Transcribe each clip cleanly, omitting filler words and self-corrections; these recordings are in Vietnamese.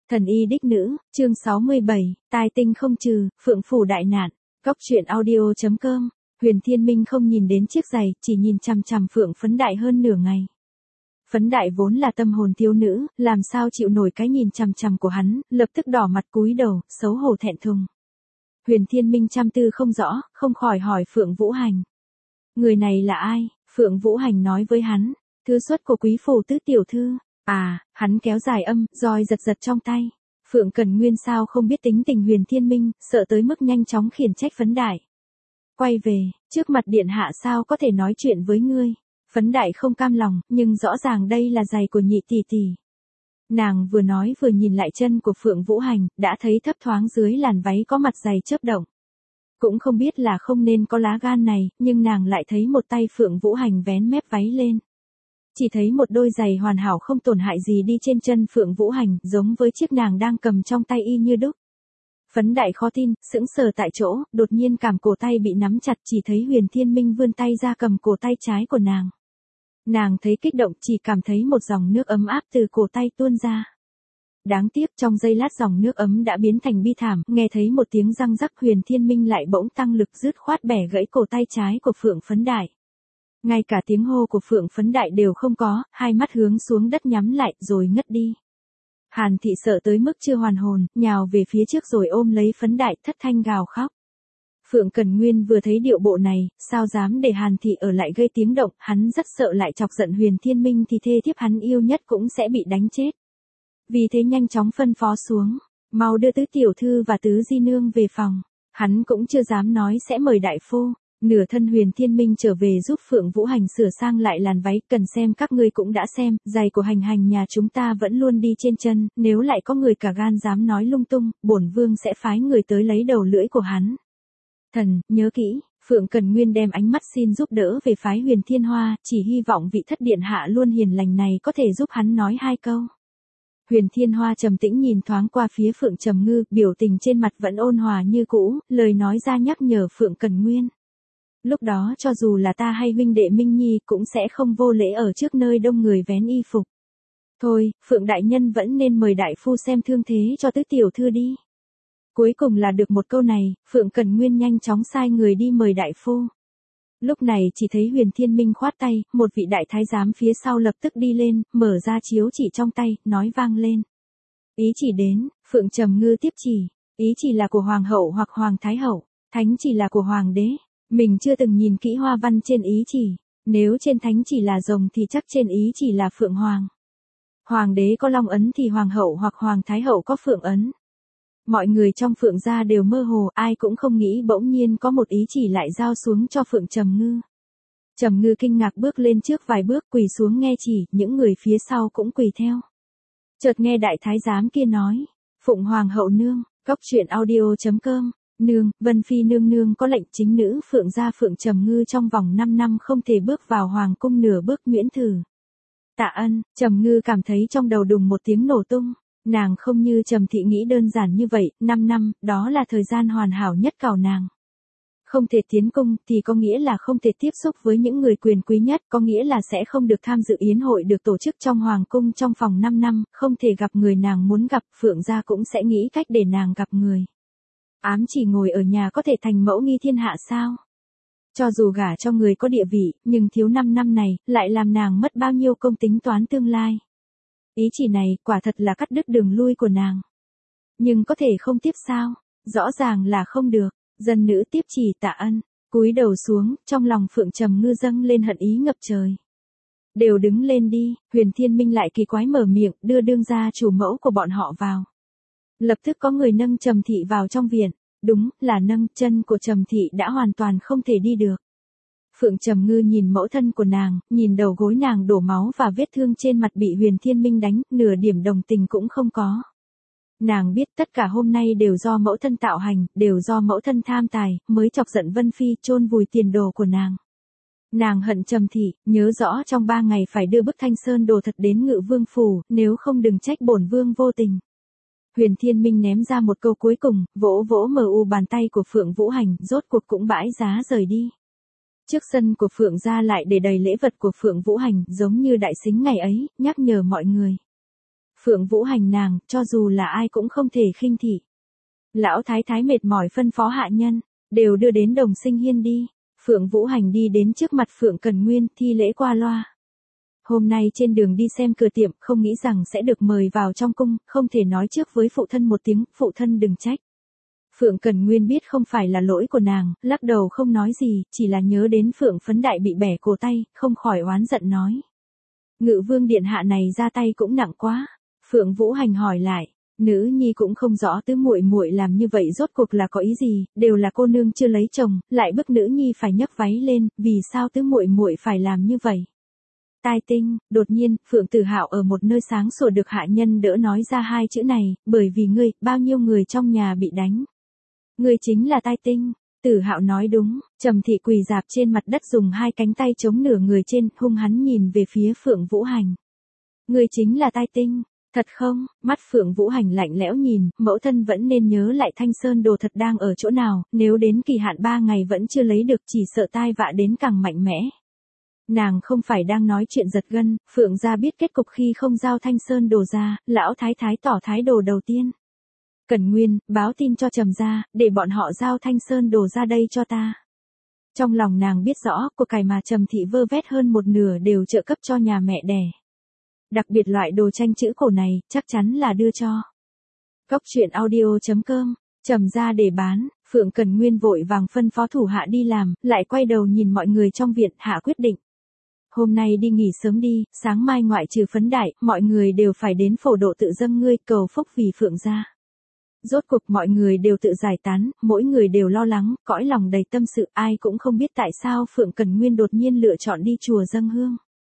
Thần y đích nữ, chương 67, tai tinh không trừ, phượng phủ đại nạn. Góc truyện audio.com. Huyền Thiên Minh không nhìn đến chiếc giày, chỉ nhìn chằm chằm Phượng Phấn Đại hơn nửa ngày. Phấn Đại vốn là tâm hồn thiếu nữ, làm sao chịu nổi cái nhìn chằm chằm của hắn, lập tức đỏ mặt cúi đầu, xấu hổ thẹn thùng. Huyền Thiên Minh trăm tư không rõ, không khỏi hỏi Phượng Vũ Hành. Người này là ai? Phượng Vũ Hành nói với hắn, thư xuất của quý phủ tứ tiểu thư. Hắn kéo dài âm, roi giật giật trong tay. Phượng Cần Nguyên sao không biết tính tình Huyền Thiên Minh, sợ tới mức nhanh chóng khiển trách Phấn Đại. Quay về, trước mặt điện hạ sao có thể nói chuyện với ngươi. Phấn Đại không cam lòng, nhưng rõ ràng đây là giày của nhị tỷ tỷ. Nàng vừa nói vừa nhìn lại chân của Phượng Vũ Hành, đã thấy thấp thoáng dưới làn váy có mặt giày chớp động. Cũng không biết là không nên có lá gan này, nhưng nàng lại thấy một tay Phượng Vũ Hành vén mép váy lên. Chỉ thấy một đôi giày hoàn hảo không tổn hại gì đi trên chân Phượng Vũ Hành, giống với chiếc nàng đang cầm trong tay y như đúc. Phấn Đại khó tin, sững sờ tại chỗ, đột nhiên cảm cổ tay bị nắm chặt, chỉ thấy Huyền Thiên Minh vươn tay ra cầm cổ tay trái của nàng. Nàng thấy kích động, chỉ cảm thấy một dòng nước ấm áp từ cổ tay tuôn ra. Đáng tiếc trong giây lát dòng nước ấm đã biến thành bi thảm, nghe thấy một tiếng răng rắc, Huyền Thiên Minh lại bỗng tăng lực dứt khoát bẻ gãy cổ tay trái của Phượng Phấn Đại. Ngay cả tiếng hô của Phượng Phấn Đại đều không có, hai mắt hướng xuống đất nhắm lại rồi ngất đi. Hàn Thị sợ tới mức chưa hoàn hồn, nhào về phía trước rồi ôm lấy Phấn Đại, thất thanh gào khóc. Phượng Cần Nguyên vừa thấy điệu bộ này, sao dám để Hàn Thị ở lại gây tiếng động, hắn rất sợ lại chọc giận Huyền Thiên Minh thì thê thiếp hắn yêu nhất cũng sẽ bị đánh chết. Vì thế nhanh chóng phân phó xuống, mau đưa tứ tiểu thư và tứ di nương về phòng. Hắn cũng chưa dám nói sẽ mời đại phu. Nửa thân Huyền Thiên Minh trở về giúp Phượng Vũ Hành sửa sang lại làn váy, cần xem các ngươi cũng đã xem, giày của Hành Hành nhà chúng ta vẫn luôn đi trên chân, nếu lại có người cả gan dám nói lung tung, bổn vương sẽ phái người tới lấy đầu lưỡi của hắn. Thần, nhớ kỹ, Phượng Cần Nguyên đem ánh mắt xin giúp đỡ về phái Huyền Thiên Hoa, chỉ hy vọng vị thất điện hạ luôn hiền lành này có thể giúp hắn nói hai câu. Huyền Thiên Hoa trầm tĩnh nhìn thoáng qua phía Phượng Trầm Ngư, biểu tình trên mặt vẫn ôn hòa như cũ, lời nói ra nhắc nhở Phượng Cần Nguyên. Lúc đó cho dù là ta hay huynh đệ Minh Nhi cũng sẽ không vô lễ ở trước nơi đông người vén y phục. Thôi, Phượng đại nhân vẫn nên mời đại phu xem thương thế cho tứ tiểu thư đi. Cuối cùng là được một câu này, Phượng Cần Nguyên nhanh chóng sai người đi mời đại phu. Lúc này chỉ thấy Huyền Thiên Minh khoát tay, một vị đại thái giám phía sau lập tức đi lên, mở ra chiếu chỉ trong tay, nói vang lên. Ý chỉ đến, Phượng Trầm Ngư tiếp chỉ, ý chỉ là của Hoàng hậu hoặc Hoàng Thái hậu, thánh chỉ là của Hoàng đế. Mình chưa từng nhìn kỹ hoa văn trên ý chỉ, nếu trên thánh chỉ là rồng thì chắc trên ý chỉ là Phượng Hoàng. Hoàng đế có long ấn thì Hoàng hậu hoặc Hoàng Thái hậu có Phượng ấn. Mọi người trong Phượng gia đều mơ hồ, ai cũng không nghĩ bỗng nhiên có một ý chỉ lại giao xuống cho Phượng Trầm Ngư. Trầm Ngư kinh ngạc bước lên trước vài bước, quỳ xuống nghe chỉ, những người phía sau cũng quỳ theo. Chợt nghe đại thái giám kia nói, Phụng Hoàng hậu nương, góc truyện audio.com. Nương, Vân Phi nương nương có lệnh chính nữ Phượng gia Phượng Trầm Ngư trong vòng 5 năm không thể bước vào hoàng cung nửa bước, miễn thử. Tạ ân, Trầm Ngư cảm thấy trong đầu đùng một tiếng nổ tung, nàng không như Trầm Thị nghĩ đơn giản như vậy, 5 năm, đó là thời gian hoàn hảo nhất cảo nàng. Không thể tiến cung thì có nghĩa là không thể tiếp xúc với những người quyền quý nhất, có nghĩa là sẽ không được tham dự yến hội được tổ chức trong hoàng cung trong vòng 5 năm, không thể gặp người nàng muốn gặp, Phượng gia cũng sẽ nghĩ cách để nàng gặp người. Ám chỉ ngồi ở nhà có thể thành mẫu nghi thiên hạ sao? Cho dù gả cho người có địa vị, nhưng thiếu 5 năm này, lại làm nàng mất bao nhiêu công tính toán tương lai. Ý chỉ này, quả thật là cắt đứt đường lui của nàng. Nhưng có thể không tiếp sao? Rõ ràng là không được. Dân nữ tiếp chỉ tạ ân, cúi đầu xuống, trong lòng Phượng Trầm Ngư dâng lên hận ý ngập trời. Đều đứng lên đi, Huyền Thiên Minh lại kỳ quái mở miệng, đưa đương gia chủ mẫu của bọn họ vào. Lập tức có người nâng Trầm Thị vào trong viện, đúng là nâng, chân của Trầm Thị đã hoàn toàn không thể đi được. Phượng Trầm Ngư nhìn mẫu thân của nàng, nhìn đầu gối nàng đổ máu và vết thương trên mặt bị Huyền Thiên Minh đánh, nửa điểm đồng tình cũng không có. Nàng biết tất cả hôm nay đều do mẫu thân tạo hành, đều do mẫu thân tham tài, mới chọc giận Vân Phi, chôn vùi tiền đồ của nàng. Nàng hận Trầm Thị, nhớ rõ trong 3 ngày phải đưa bức Thanh Sơn đồ thật đến Ngự Vương phủ, nếu không đừng trách bổn vương vô tình. Huyền Thiên Minh ném ra một câu cuối cùng, vỗ vỗ mờ u bàn tay của Phượng Vũ Hành, rốt cuộc cũng bãi giá rời đi. Trước sân của Phượng gia lại để đầy lễ vật của Phượng Vũ Hành, giống như đại sính ngày ấy, nhắc nhở mọi người. Phượng Vũ Hành nàng, cho dù là ai cũng không thể khinh thị. Lão thái thái mệt mỏi phân phó hạ nhân, đều đưa đến Đồng Sinh Hiên đi. Phượng Vũ Hành đi đến trước mặt Phượng Cần Nguyên, thi lễ qua loa. Hôm nay trên đường đi xem cửa tiệm, không nghĩ rằng sẽ được mời vào trong cung, không thể nói trước với phụ thân một tiếng, phụ thân đừng trách. Phượng Cần Nguyên biết không phải là lỗi của nàng, lắc đầu không nói gì, chỉ là nhớ đến Phượng Phấn Đại bị bẻ cổ tay, không khỏi oán giận nói. Ngự vương điện hạ này ra tay cũng nặng quá. Phượng Vũ Hành hỏi lại, nữ nhi cũng không rõ tứ muội muội làm như vậy rốt cuộc là có ý gì, đều là cô nương chưa lấy chồng, lại bức nữ nhi phải nhấc váy lên, vì sao tứ muội muội phải làm như vậy? Tai tinh, đột nhiên, Phượng Tử Hạo ở một nơi sáng sủa được hạ nhân đỡ nói ra hai chữ này, bởi vì ngươi, bao nhiêu người trong nhà bị đánh. Ngươi chính là tai tinh. Tử Hạo nói đúng, Trầm Thị quỳ dạp trên mặt đất dùng hai cánh tay chống nửa người trên, hung hắn nhìn về phía Phượng Vũ Hành. Ngươi chính là tai tinh, thật không? Mắt Phượng Vũ Hành lạnh lẽo nhìn, mẫu thân vẫn nên nhớ lại Thanh Sơn đồ thật đang ở chỗ nào, nếu đến kỳ hạn 3 ngày vẫn chưa lấy được chỉ sợ tai vạ đến càng mạnh mẽ. Nàng không phải đang nói chuyện giật gân, Phượng gia biết kết cục khi không giao Thanh Sơn đồ ra, lão thái thái tỏ thái độ đầu tiên. Cẩn Nguyên, báo tin cho Trầm gia, để bọn họ giao Thanh Sơn đồ ra đây cho ta. Trong lòng nàng biết rõ, của cải mà Trầm Thị vơ vét hơn một nửa đều trợ cấp cho nhà mẹ đẻ. Đặc biệt loại đồ tranh chữ cổ này, chắc chắn là đưa cho. Goctruyện.audio.com, Trầm gia để bán, Phượng Cần Nguyên vội vàng phân phó thủ hạ đi làm, lại quay đầu nhìn mọi người trong viện, hạ quyết định. Hôm nay đi nghỉ sớm đi, sáng mai ngoại trừ Phấn Đại, mọi người đều phải đến phổ độ tự dâng ngươi, cầu phúc vì Phượng gia. Rốt cuộc mọi người đều tự giải tán, mỗi người đều lo lắng, cõi lòng đầy tâm sự, ai cũng không biết tại sao Phượng Cần Nguyên đột nhiên lựa chọn đi chùa dâng hương.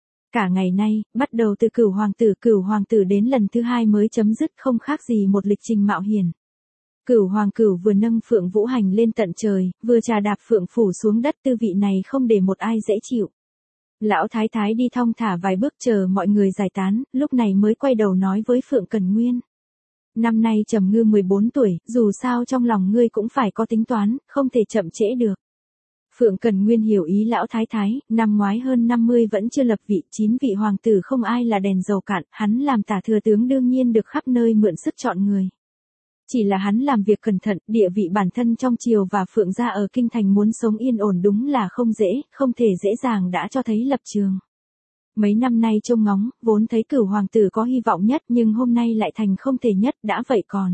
Cả ngày nay, bắt đầu từ Cửu Hoàng tử đến lần thứ 2 mới chấm dứt, không khác gì một lịch trình mạo hiểm. Cửu Hoàng Cửu vừa nâng Phượng Vũ Hành lên tận trời, vừa trà đạp Phượng phủ xuống đất, tư vị này không để một ai dễ chịu. Lão thái thái đi thong thả vài bước chờ mọi người giải tán, lúc này mới quay đầu nói với Phượng Cần Nguyên. Năm nay Trầm Ngư 14 tuổi, dù sao trong lòng ngươi cũng phải có tính toán, không thể chậm trễ được. Phượng Cần Nguyên hiểu ý lão thái thái, năm ngoái hơn 50 vẫn chưa lập vị, 9 vị hoàng tử không ai là đèn dầu cạn, hắn làm tả thừa tướng đương nhiên được khắp nơi mượn sức chọn người. Chỉ là hắn làm việc cẩn thận, địa vị bản thân trong triều và Phượng gia ở kinh thành muốn sống yên ổn đúng là không dễ, không thể dễ dàng đã cho thấy lập trường. Mấy năm nay trông ngóng, vốn thấy Cửu Hoàng tử có hy vọng nhất nhưng hôm nay lại thành không thể nhất, đã vậy còn.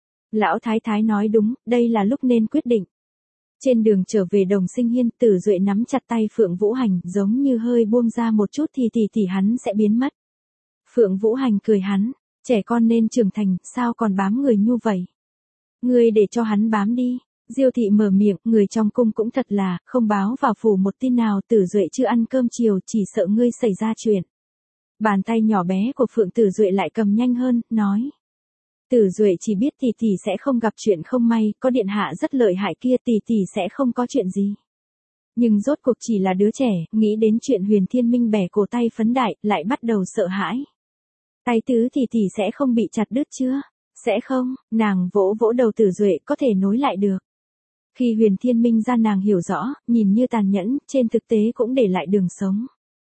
Lão thái thái nói đúng, đây là lúc nên quyết định. Trên đường trở về Đồng Sinh Hiên, Tử Duệ nắm chặt tay Phượng Vũ Hành, giống như hơi buông ra một chút thì hắn sẽ biến mất. Phượng Vũ Hành cười hắn, trẻ con nên trưởng thành, sao còn bám người nhu vậy? Ngươi để cho hắn bám đi. Diêu thị mở miệng, người trong cung cũng thật là, không báo vào phủ một tin nào, Tử Duệ chưa ăn cơm chiều, chỉ sợ ngươi xảy ra chuyện. Bàn tay nhỏ bé của Phượng Tử Duệ lại cầm nhanh hơn, nói. Tử Duệ chỉ biết tỷ sẽ không gặp chuyện không may, có điện hạ rất lợi hại kia, tỷ sẽ không có chuyện gì. Nhưng rốt cuộc chỉ là đứa trẻ, nghĩ đến chuyện Huyền Thiên Minh bẻ cổ tay Phấn Đại, lại bắt đầu sợ hãi. Tay tứ tỷ sẽ không bị chặt đứt chưa? Sẽ không, nàng vỗ vỗ đầu Tử Duệ, có thể nối lại được. Khi Huyền Thiên Minh ra nàng hiểu rõ, nhìn như tàn nhẫn, trên thực tế cũng để lại đường sống.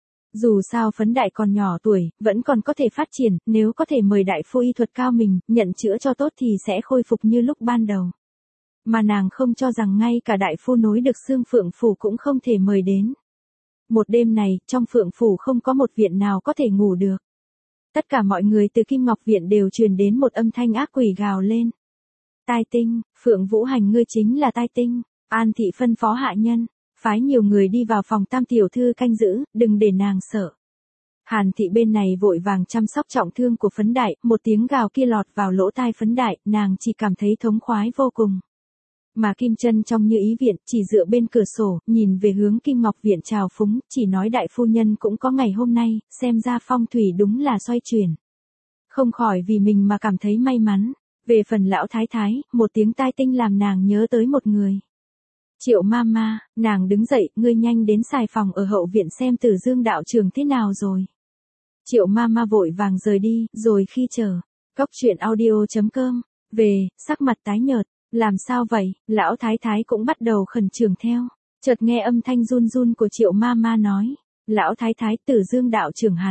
Dù sao Phấn Đại còn nhỏ tuổi, vẫn còn có thể phát triển, nếu có thể mời đại phu y thuật cao mình, nhận chữa cho tốt thì sẽ khôi phục như lúc ban đầu. Mà nàng không cho rằng ngay cả đại phu nối được xương Phượng phủ cũng không thể mời đến. Một đêm này, trong Phượng phủ không có một viện nào có thể ngủ được. Tất cả mọi người từ Kim Ngọc Viện đều truyền đến một âm thanh ác quỷ gào lên. Tai tinh, Phượng Vũ Hành ngươi chính là tai tinh. An thị phân phó hạ nhân, phái nhiều người đi vào phòng Tam tiểu thư canh giữ, đừng để nàng sợ. Hàn thị bên này vội vàng chăm sóc trọng thương của Phấn Đại, một tiếng gào kia lọt vào lỗ tai Phấn Đại, nàng chỉ cảm thấy thống khoái vô cùng. Mà Kim Chân trong Như Ý viện, chỉ dựa bên cửa sổ, nhìn về hướng Kim Ngọc Viện chào phúng, chỉ nói đại phu nhân cũng có ngày hôm nay, xem ra phong thủy đúng là xoay chuyển. Không khỏi vì mình mà cảm thấy may mắn. Về phần lão thái thái, một tiếng tai tinh làm nàng nhớ tới một người. Triệu Mama, nàng đứng dậy, ngươi nhanh đến xài phòng ở hậu viện xem Tử Dương đạo trưởng thế nào rồi. Triệu Mama vội vàng rời đi, rồi khi chờ. Goctruyện.audio.com, về, sắc mặt tái nhợt, làm sao vậy, lão thái thái cũng bắt đầu khẩn trương theo. Chợt nghe âm thanh run run của Triệu Mama nói, lão thái thái Tử Dương đạo trưởng hắn,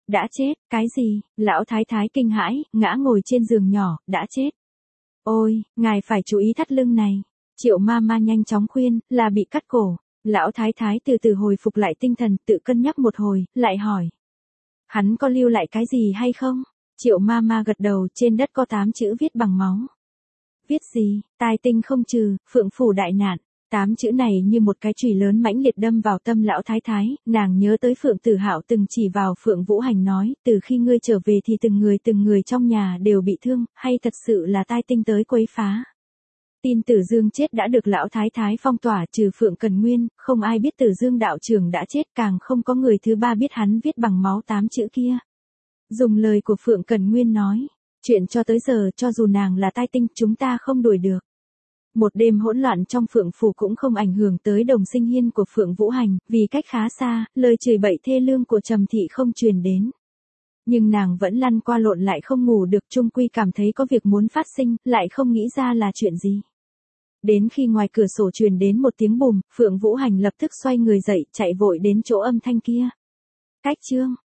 Đã chết, cái gì? Lão thái thái kinh hãi, ngã ngồi trên giường nhỏ, đã chết. Ôi, ngài phải chú ý thắt lưng này. Triệu ma ma nhanh chóng khuyên, là bị cắt cổ. Lão thái thái từ từ hồi phục lại tinh thần, tự cân nhắc một hồi, lại hỏi. Hắn có lưu lại cái gì hay không? Triệu ma ma gật đầu, trên đất có 8 chữ viết bằng máu. Viết gì? Tai tinh không trừ, phượng phủ đại nạn. 8 chữ này như một cái chùy lớn mãnh liệt đâm vào tâm lão thái thái, nàng nhớ tới Phượng Tử Hạo từng chỉ vào Phượng Vũ Hành nói, từ khi ngươi trở về thì từng người trong nhà đều bị thương, hay thật sự là tai tinh tới quấy phá. Tin Tử Dương chết đã được lão thái thái phong tỏa, trừ Phượng Cần Nguyên, không ai biết Tử Dương đạo trưởng đã chết, càng không có người thứ ba biết hắn viết bằng máu 8 chữ kia. Dùng lời của Phượng Cần Nguyên nói, chuyện cho tới giờ cho dù nàng là tai tinh chúng ta không đuổi được. Một đêm hỗn loạn trong Phượng phủ cũng không ảnh hưởng tới Đồng Sinh Hiên của Phượng Vũ Hành, vì cách khá xa, lời chửi bậy thê lương của Trầm thị không truyền đến. Nhưng nàng vẫn lăn qua lộn lại không ngủ được, chung quy cảm thấy có việc muốn phát sinh, lại không nghĩ ra là chuyện gì. Đến khi ngoài cửa sổ truyền đến một tiếng bùm, Phượng Vũ Hành lập tức xoay người dậy, chạy vội đến chỗ âm thanh kia. Cách chương